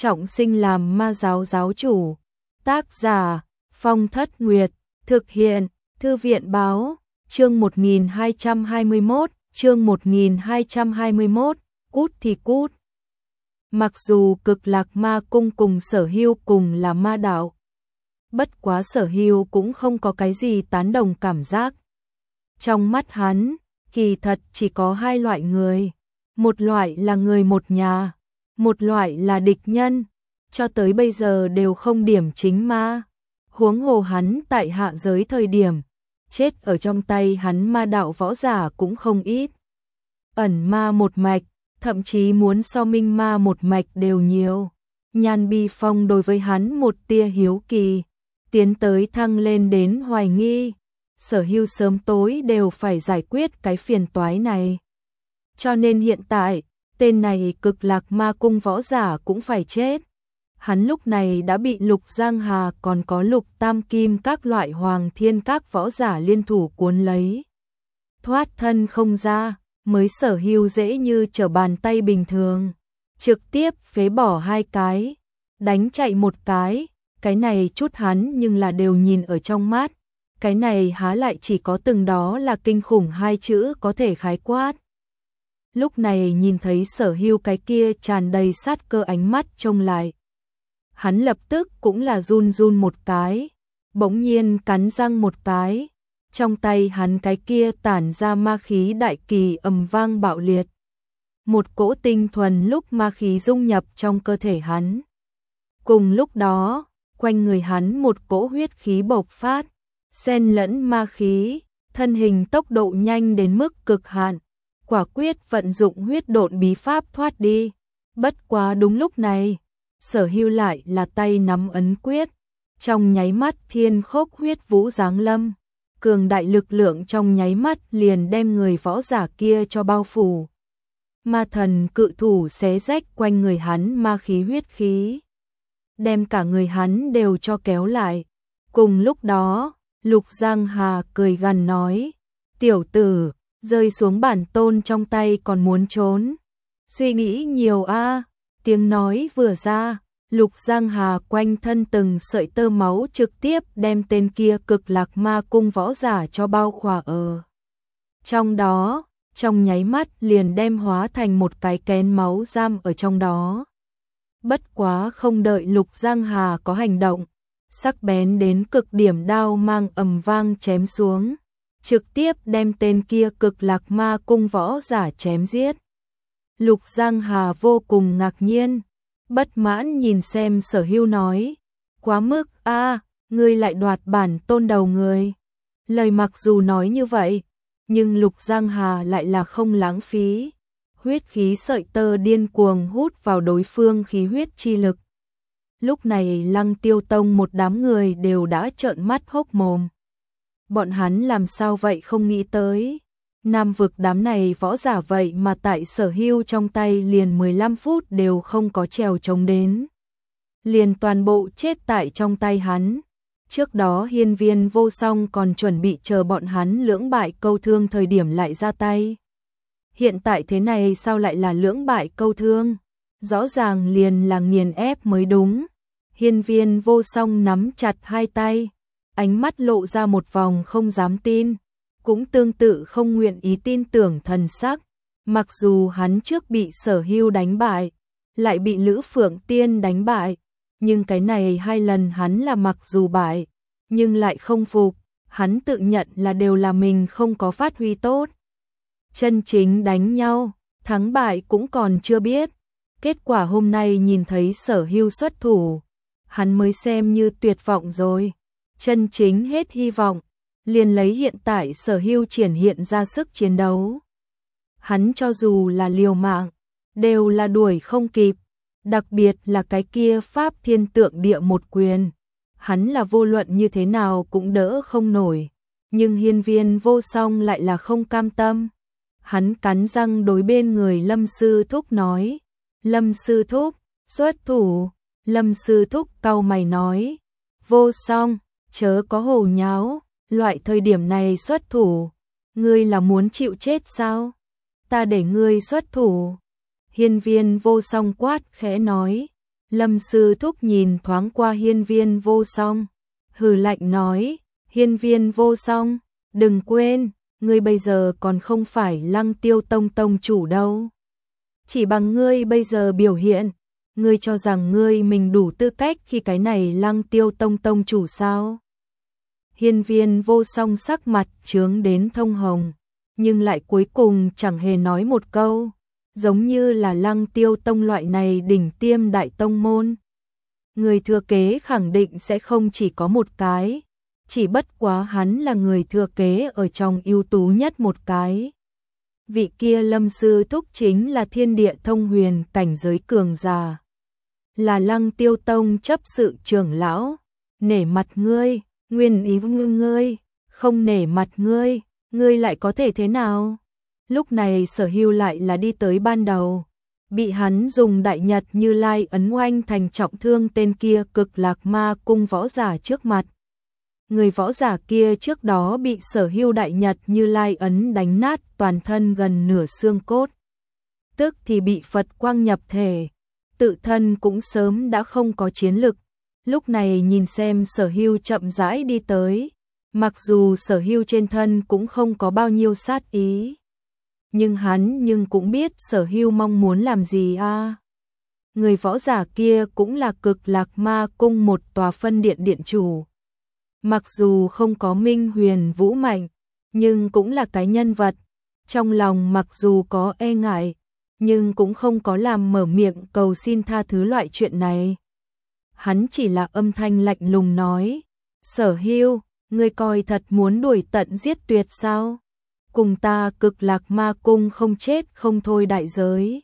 trọng sinh làm ma giáo giáo chủ. Tác giả Phong Thất Nguyệt, thực hiện Thư viện Báo, chương 1221, cút thì cút. Mặc dù Cực Lạc Ma Cung cùng Sở Hưu cùng là ma đạo, bất quá Sở Hưu cũng không có cái gì tán đồng cảm giác. Trong mắt hắn, kỳ thật chỉ có hai loại người, một loại là người một nhà, một loại là địch nhân, cho tới bây giờ đều không điểm chính ma. Huống hồ hắn tại hạ giới thời điểm, chết ở trong tay hắn ma đạo võ giả cũng không ít. Ẩn ma một mạch, thậm chí muốn so minh ma một mạch đều nhiều. Nhan Bi Phong đối với hắn một tia hiếu kỳ, tiến tới thăng lên đến hoài nghi. Sở Hưu sớm tối đều phải giải quyết cái phiền toái này. Cho nên hiện tại, tên này Cực Lạc Ma Cung võ giả cũng phải chết. Hắn lúc này đã bị Lục Giang Hà còn có Lục Tam Kim các loại Hoàng Thiên các võ giả liên thủ cuốn lấy. Thoát thân không ra, mới Sở Hưu dễ như trở bàn tay bình thường. Trực tiếp phế bỏ hai cái, đánh chạy một cái này chút hắn nhưng là đều nhìn ở trong mắt. Cái này há lại chỉ có từng đó là kinh khủng hai chữ có thể khái quát. Lúc này nhìn thấy Sở Hưu cái kia tràn đầy sát cơ ánh mắt trông lại. Hắn lập tức cũng là run run một cái, bỗng nhiên cắn răng một cái. Trong tay hắn cái kia tản ra ma khí đại kỳ ầm vang bạo liệt. Một cỗ tinh thuần lúc ma khí dung nhập trong cơ thể hắn. Cùng lúc đó, quanh người hắn một cỗ huyết khí bộc phát, xen lẫn ma khí, thân hình tốc độ nhanh đến mức cực hạn, quả quyết vận dụng huyết độn bí pháp thoát đi. Bất quá đúng lúc này, Sở Hưu lại là tay nắm ấn quyết, trong nháy mắt thiên khốc huyết vũ giáng lâm, cường đại lực lượng trong nháy mắt liền đem người võ giả kia cho bao phủ. Ma thần cự thủ xé rách quanh người hắn ma khí huyết khí, đem cả người hắn đều cho kéo lại. Cùng lúc đó, Lục Giang Hà cười gằn nói, tiểu tử, rơi xuống bản tôn trong tay còn muốn trốn. Suy nghĩ nhiều a. Tiếng nói vừa ra, Lục Giang Hà quanh thân từng sợi tơ máu trực tiếp đem tên kia Cực Lạc Ma Cung võ giả cho bao khỏa ở. Trong đó, trong nháy mắt liền đem hóa thành một cái kén máu giam ở trong đó. Bất quá không đợi Lục Giang Hà có hành động, sắc bén đến cực điểm đao mang ầm vang chém xuống, trực tiếp đem tên kia Cực Lạc Ma Cung võ giả chém giết. Lục Giang Hà vô cùng ngạc nhiên, bất mãn nhìn xem Sở Hưu nói, quá mức a, ngươi lại đoạt bản tôn đầu người. Lời mặc dù nói như vậy, nhưng Lục Giang Hà lại là không lãng phí, huyết khí sợi tơ điên cuồng hút vào đối phương khí huyết chi lực. Lúc này Lăng Tiêu Tông một đám người đều đã trợn mắt hốc mồm. Bọn hắn làm sao vậy không nghĩ tới, Nam vực đám này võ giả vậy mà tại Sở Hưu trong tay liền 15 phút đều không có trèo chống đến. Liền toàn bộ chết tại trong tay hắn. Trước đó Hiên Viên Vô Song còn chuẩn bị chờ bọn hắn lưỡng bại câu thương thời điểm lại ra tay. Hiện tại thế này sao lại là lưỡng bại câu thương? Rõ ràng liền là nghiền ép mới đúng. Hiên Viên Vô Song nắm chặt hai tay, ánh mắt lộ ra một vòng không dám tin, cũng tương tự không nguyện ý tin tưởng thần sắc. Mặc dù hắn trước bị Sở Hưu đánh bại, lại bị Lữ Phượng Tiên đánh bại, nhưng cái này hai lần hắn là mặc dù bại, nhưng lại không phục, hắn tự nhận là đều là mình không có phát huy tốt. Chân chính đánh nhau, thắng bại cũng còn chưa biết. Kết quả hôm nay nhìn thấy Sở Hưu xuất thủ, hắn mới xem như tuyệt vọng rồi. Chân chính hết hy vọng, liền lấy hiện tại Sở Hưu triển hiện ra sức chiến đấu. Hắn cho dù là liều mạng, đều là đuổi không kịp, đặc biệt là cái kia Pháp Thiên Tượng Địa một quyền. Hắn là vô luận như thế nào cũng đỡ không nổi, nhưng Hiên Viên Vô Song lại là không cam tâm. Hắn cắn răng đối bên người Lâm Sư Thúc nói, Lâm Sư Thúc, xuất thủ. Lâm Sư Thúc cau mày nói, Vô Song, chớ có hồ nháo, loại thời điểm này xuất thủ, ngươi là muốn chịu chết sao? Ta để ngươi xuất thủ. Hiên Viên Vô Song quát khẽ nói, Lâm sư thúc nhìn thoáng qua Hiên Viên Vô Song, hừ lạnh nói, Hiên Viên Vô Song, đừng quên, ngươi bây giờ còn không phải Lăng Tiêu Tông tông chủ đâu. Chỉ bằng ngươi bây giờ biểu hiện, ngươi cho rằng ngươi mình đủ tư cách khi cái này Lăng Tiêu Tông tông chủ sao? Hiên Viên Vô Song sắc mặt chướng đến thông hồng, nhưng lại cuối cùng chẳng hề nói một câu, giống như là Lăng Tiêu Tông loại này đỉnh tiêm đại tông môn. Người thừa kế khẳng định sẽ không chỉ có một cái, chỉ bất quá hắn là người thừa kế ở trong ưu tú nhất một cái. Vị kia Lâm sư thúc chính là thiên địa thông huyền cảnh giới cường giả, là Lăng Tiêu Tông chấp sự trưởng lão, nể mặt ngươi, nguyên ý ngươi, không nể mặt ngươi, ngươi lại có thể thế nào? Lúc này Sở Hưu lại là đi tới ban đầu, bị hắn dùng đại nhật Như Lai ấn oanh thành trọng thương tên kia Cực Lạc Ma cung võ giả trước mặt. Người võ giả kia trước đó bị Sở Hưu đại nhật Như Lai ấn đánh nát toàn thân gần nửa xương cốt, tức thì bị Phật quang nhập thể, tự thân cũng sớm đã không có chiến lực. Lúc này nhìn xem Sở Hưu chậm rãi đi tới, mặc dù Sở Hưu trên thân cũng không có bao nhiêu sát ý, nhưng hắn cũng biết Sở Hưu mong muốn làm gì a. Người võ giả kia cũng là Cực Lạc Ma cung một tòa phân điện điện chủ. Mặc dù không có Minh Huyền vũ mạnh, nhưng cũng là cái nhân vật, trong lòng mặc dù có e ngại, nhưng cũng không có làm mở miệng cầu xin tha thứ loại chuyện này. Hắn chỉ là âm thanh lạnh lùng nói, Sở Hưu, ngươi coi thật muốn đuổi tận giết tuyệt sao? Cùng ta Cực Lạc Ma cung không chết không thôi đại giới,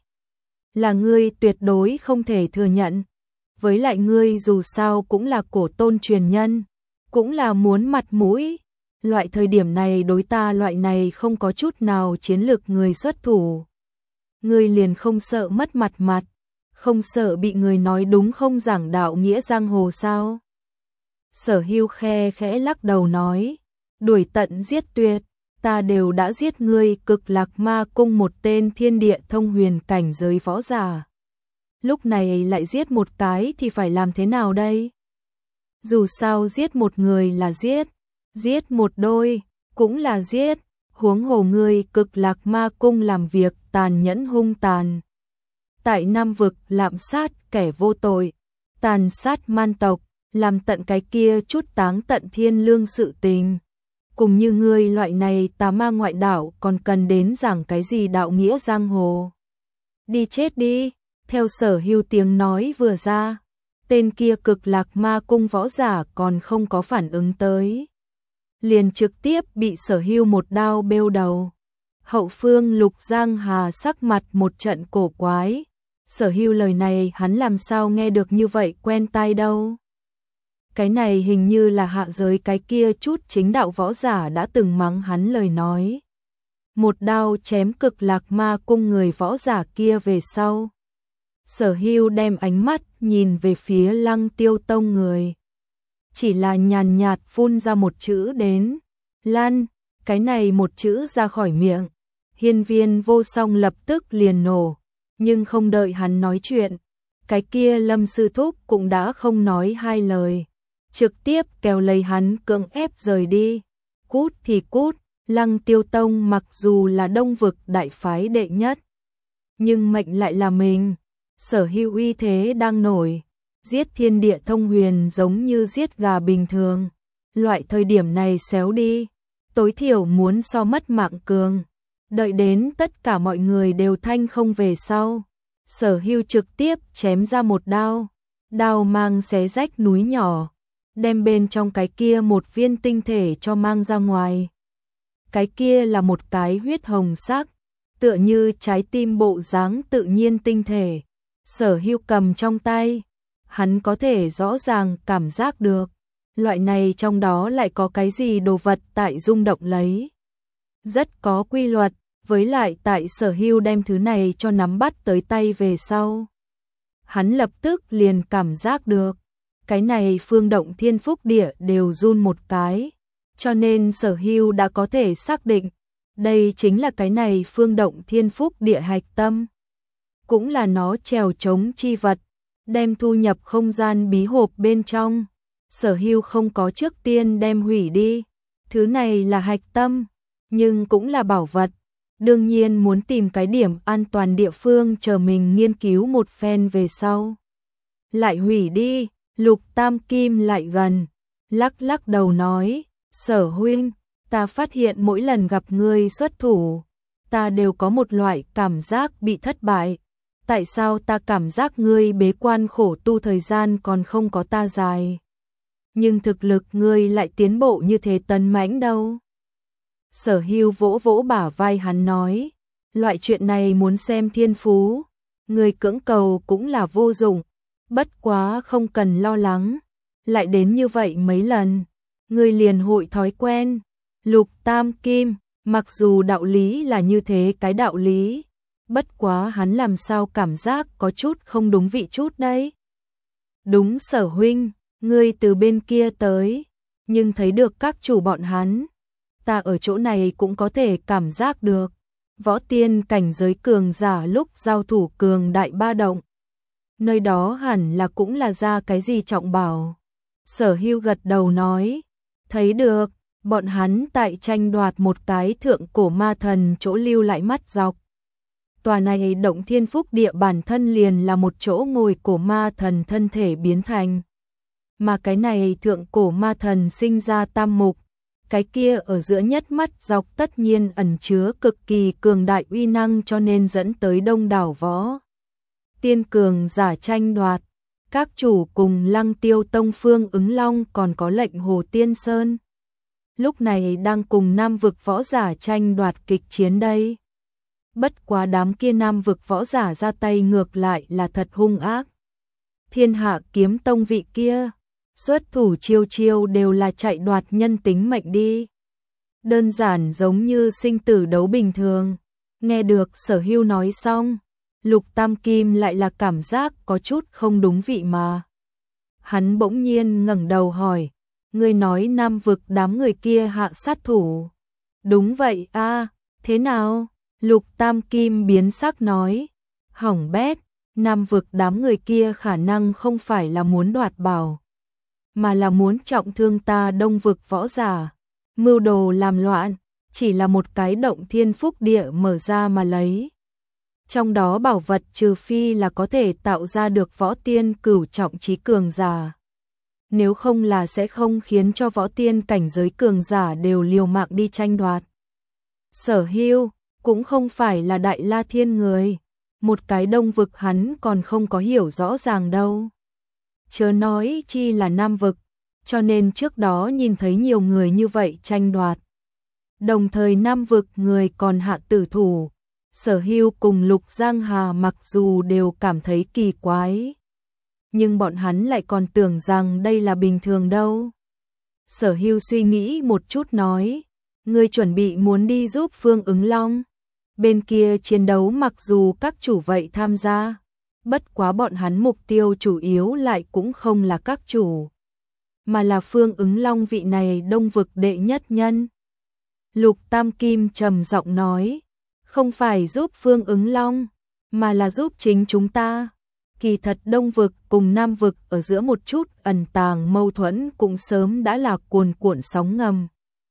là ngươi tuyệt đối không thể thừa nhận. Với lại ngươi dù sao cũng là cổ tôn truyền nhân, cũng là muốn mặt mũi. Loại thời điểm này đối ta loại này không có chút nào chiến lược người xuất thủ, ngươi liền không sợ mất mặt, không sợ bị người nói đúng không giảng đạo nghĩa giang hồ sao? Sở Hưu khe khẽ lắc đầu nói, đuổi tận giết tuyệt, ta đều đã giết ngươi Cực Lạc Ma cung một tên thiên địa thông huyền cảnh giới võ giả. Lúc này lại giết một cái thì phải làm thế nào đây? Dù sao giết một người là giết một đôi cũng là giết, huống hồ ngươi Cực Lạc Ma cung làm việc tàn nhẫn hung tàn. Tại Nam vực lạm sát kẻ vô tội, tàn sát man tộc, làm tận cái kia chút táng tận thiên lương sự tình. Cùng như ngươi loại này tà ma ngoại đạo còn cần đến giảng cái gì đạo nghĩa giang hồ. Đi chết đi, theo Sở Hưu tiếng nói vừa ra, tên kia Cực Lạc Ma cung võ giả còn không có phản ứng tới, liền trực tiếp bị Sở Hưu một đao bêu đầu. Hậu phương Lục Giang Hà sắc mặt một trận cổ quái, Sở Hưu lời này hắn làm sao nghe được như vậy quen tai đâu. Cái này hình như là hạ giới cái kia chút chính đạo võ giả đã từng mắng hắn lời nói. Một đao chém Cực Lạc Ma cung người võ giả kia về sau. Sở Hưu đem ánh mắt nhìn về phía Lăng Tiêu Tông người, chỉ là nhàn nhạt phun ra một chữ đến, Lan, cái này một chữ ra khỏi miệng, Hiên Viên Vô Song lập tức liền nổ, nhưng không đợi hắn nói chuyện, cái kia Lâm sư thúc cũng đã không nói hai lời, trực tiếp kéo lấy hắn cưỡng ép rời đi. Cút thì cút, Lăng Tiêu Tông mặc dù là Đông vực đại phái đệ nhất, nhưng mệnh lại là mình. Sở Hưu uy thế đang nổi, giết thiên địa thông huyền giống như giết gà bình thường. Loại thời điểm này xéo đi, tối thiểu muốn so mất mạng cường. Đợi đến tất cả mọi người đều thanh không về sau, Sở Hưu trực tiếp chém ra một đao, đao mang xé rách núi nhỏ, đem bên trong cái kia một viên tinh thể cho mang ra ngoài. Cái kia là một cái huyết hồng sắc, tựa như trái tim bộ dáng tự nhiên tinh thể. Sở Hưu cầm trong tay, hắn có thể rõ ràng cảm giác được, loại này trong đó lại có cái gì đồ vật tại rung động lấy. Rất có quy luật, với lại tại Sở Hưu đem thứ này cho nắm bắt tới tay về sau. Hắn lập tức liền cảm giác được, cái này phương động thiên phúc địa đều run một cái, cho nên Sở Hưu đã có thể xác định, đây chính là cái này phương động thiên phúc địa hạch tâm. Cũng là nó trèo chống chi vật, đem thu nhập không gian bí hộp bên trong. Sở Hưu không có trước tiên đem hủy đi. Thứ này là hạch tâm, nhưng cũng là bảo vật. Đương nhiên muốn tìm cái điểm an toàn địa phương chờ mình nghiên cứu một phen về sau. Lại hủy đi, Lục Tam Kim lại gần, lắc lắc đầu nói, Sở huynh, ta phát hiện mỗi lần gặp ngươi xuất thủ, ta đều có một loại cảm giác bị thất bại. Tại sao ta cảm giác ngươi bế quan khổ tu thời gian còn không có ta dài? Nhưng thực lực ngươi lại tiến bộ như thế tấn mãnh đâu? Sở Hưu vỗ vỗ bả vai hắn nói, loại chuyện này muốn xem thiên phú, ngươi cưỡng cầu cũng là vô dụng, bất quá không cần lo lắng, lại đến như vậy mấy lần, ngươi liền hội thói quen. Lục Tam Kim, mặc dù đạo lý là như thế cái đạo lý, bất quá hắn làm sao cảm giác có chút không đúng vị chút đấy. Đúng Sở huynh, ngươi từ bên kia tới, nhưng thấy được các chủ bọn hắn, ta ở chỗ này cũng có thể cảm giác được, võ tiên cảnh giới cường giả lúc giao thủ cường đại ba động. Nơi đó hẳn là cũng là ra cái gì trọng bảo. Sở Hưu gật đầu nói, thấy được, bọn hắn tại tranh đoạt một cái thượng cổ ma thần chỗ lưu lại mắt dọc. Tòa này động thiên phúc địa bản thân liền là một chỗ ngồi cổ ma thần thân thể biến thành. Mà cái này thượng cổ ma thần sinh ra tam mục, cái kia ở giữa nhất mắt dọc tất nhiên ẩn chứa cực kỳ cường đại uy năng cho nên dẫn tới đông đảo võ tiên cường giả tranh đoạt. Các chủ cùng Lăng Tiêu Tông Phương Ứng Long còn có lệnh Hồ Tiên Sơn, lúc này đang cùng Nam vực võ giả tranh đoạt kịch chiến đây. Bất quá đám kia Nam vực võ giả ra tay ngược lại là thật hung ác. Thiên Hạ Kiếm Tông vị kia, xuất thủ chiêu chiêu đều là chạy đoạt nhân tính mệnh đi. Đơn giản giống như sinh tử đấu bình thường. Nghe được Sở Hưu nói xong, Lục Tam Kim lại là cảm giác có chút không đúng vị mà. Hắn bỗng nhiên ngẩng đầu hỏi, ngươi nói Nam vực đám người kia hạ sát thủ. Đúng vậy a, thế nào? Lục Tam Kim biến sắc nói, hỏng bét, Nam vực đám người kia khả năng không phải là muốn đoạt bảo, mà là muốn trọng thương ta Đông vực võ giả, mưu đồ làm loạn, chỉ là một cái động thiên phúc địa mở ra mà lấy. Trong đó bảo vật trừ phi là có thể tạo ra được võ tiên cửu trọng chí cường giả. Nếu không là sẽ không khiến cho võ tiên cảnh giới cường giả đều liều mạng đi tranh đoạt. Sở Hưu cũng không phải là Đại La Thiên người, một cái Đông vực hắn còn không có hiểu rõ ràng đâu. Chớ nói chi là Nam vực, cho nên trước đó nhìn thấy nhiều người như vậy tranh đoạt. Đồng thời Nam vực người còn hạ tử thủ, Sở Hưu cùng Lục Giang Hà mặc dù đều cảm thấy kỳ quái, nhưng bọn hắn lại còn tưởng rằng đây là bình thường đâu. Sở Hưu suy nghĩ một chút nói, ngươi chuẩn bị muốn đi giúp Phương Ứng Long. Bên kia chiến đấu mặc dù các chủ vậy tham gia, bất quá bọn hắn mục tiêu chủ yếu lại cũng không là các chủ, mà là Phương Ứng Long vị này Đông vực đệ nhất nhân. Lục Tam Kim trầm giọng nói, không phải giúp Phương Ứng Long, mà là giúp chính chúng ta. Kỳ thật Đông vực cùng Nam vực ở giữa một chút ẩn tàng mâu thuẫn cũng sớm đã là cuồn cuộn sóng ngầm.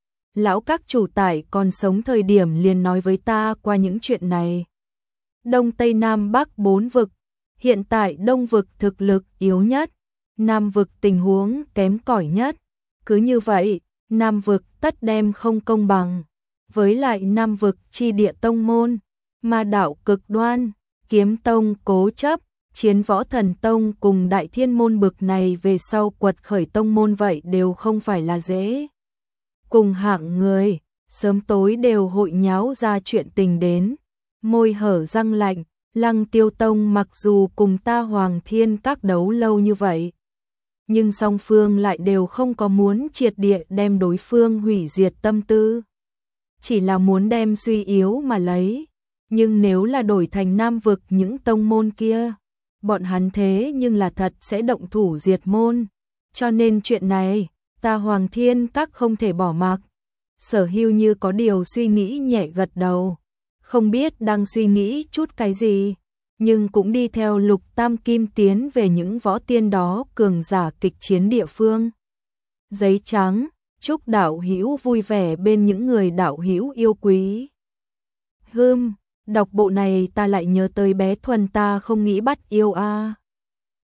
Lão các chủ tại còn sống thời điểm liền nói với ta qua những chuyện này. Đông Tây Nam Bắc 4 vực, hiện tại Đông vực thực lực yếu nhất, Nam vực tình huống kém cỏi nhất. Cứ như vậy, Nam vực tất đem không công bằng. Với lại Nam vực chi địa tông môn, ma đạo cực đoan, kiếm tông cố chấp, chiến võ thần tông cùng đại thiên môn bực này về sau quật khởi tông môn vậy đều không phải là dễ. Cùng hạng người, sớm tối đều hội nháo ra chuyện tình đến. Môi hở răng lạnh, Lăng Tiêu Tông mặc dù cùng ta Hoàng Thiên các đấu lâu như vậy, nhưng song phương lại đều không có muốn triệt địa đem đối phương hủy diệt tâm tư. Chỉ là muốn đem suy yếu mà lấy. Nhưng nếu là đổi thành Nam vực những tông môn kia, bọn hắn thế nhưng là thật sẽ động thủ diệt môn. Cho nên chuyện này, ta Hoàng Thiên các không thể bỏ mặc. Sở Hưu như có điều suy nghĩ nhẹ gật đầu. Không biết đang suy nghĩ chút cái gì. nhưng cũng đi theo Lục Tam Kim tiến về những võ tiên đó cường giả kịch chiến địa phương. Giấy trắng, chúc đạo hữu vui vẻ bên những người đạo hữu yêu quý. Đọc bộ này ta lại nhớ tới bé Thuần, ta không nghĩ bắt yêu a.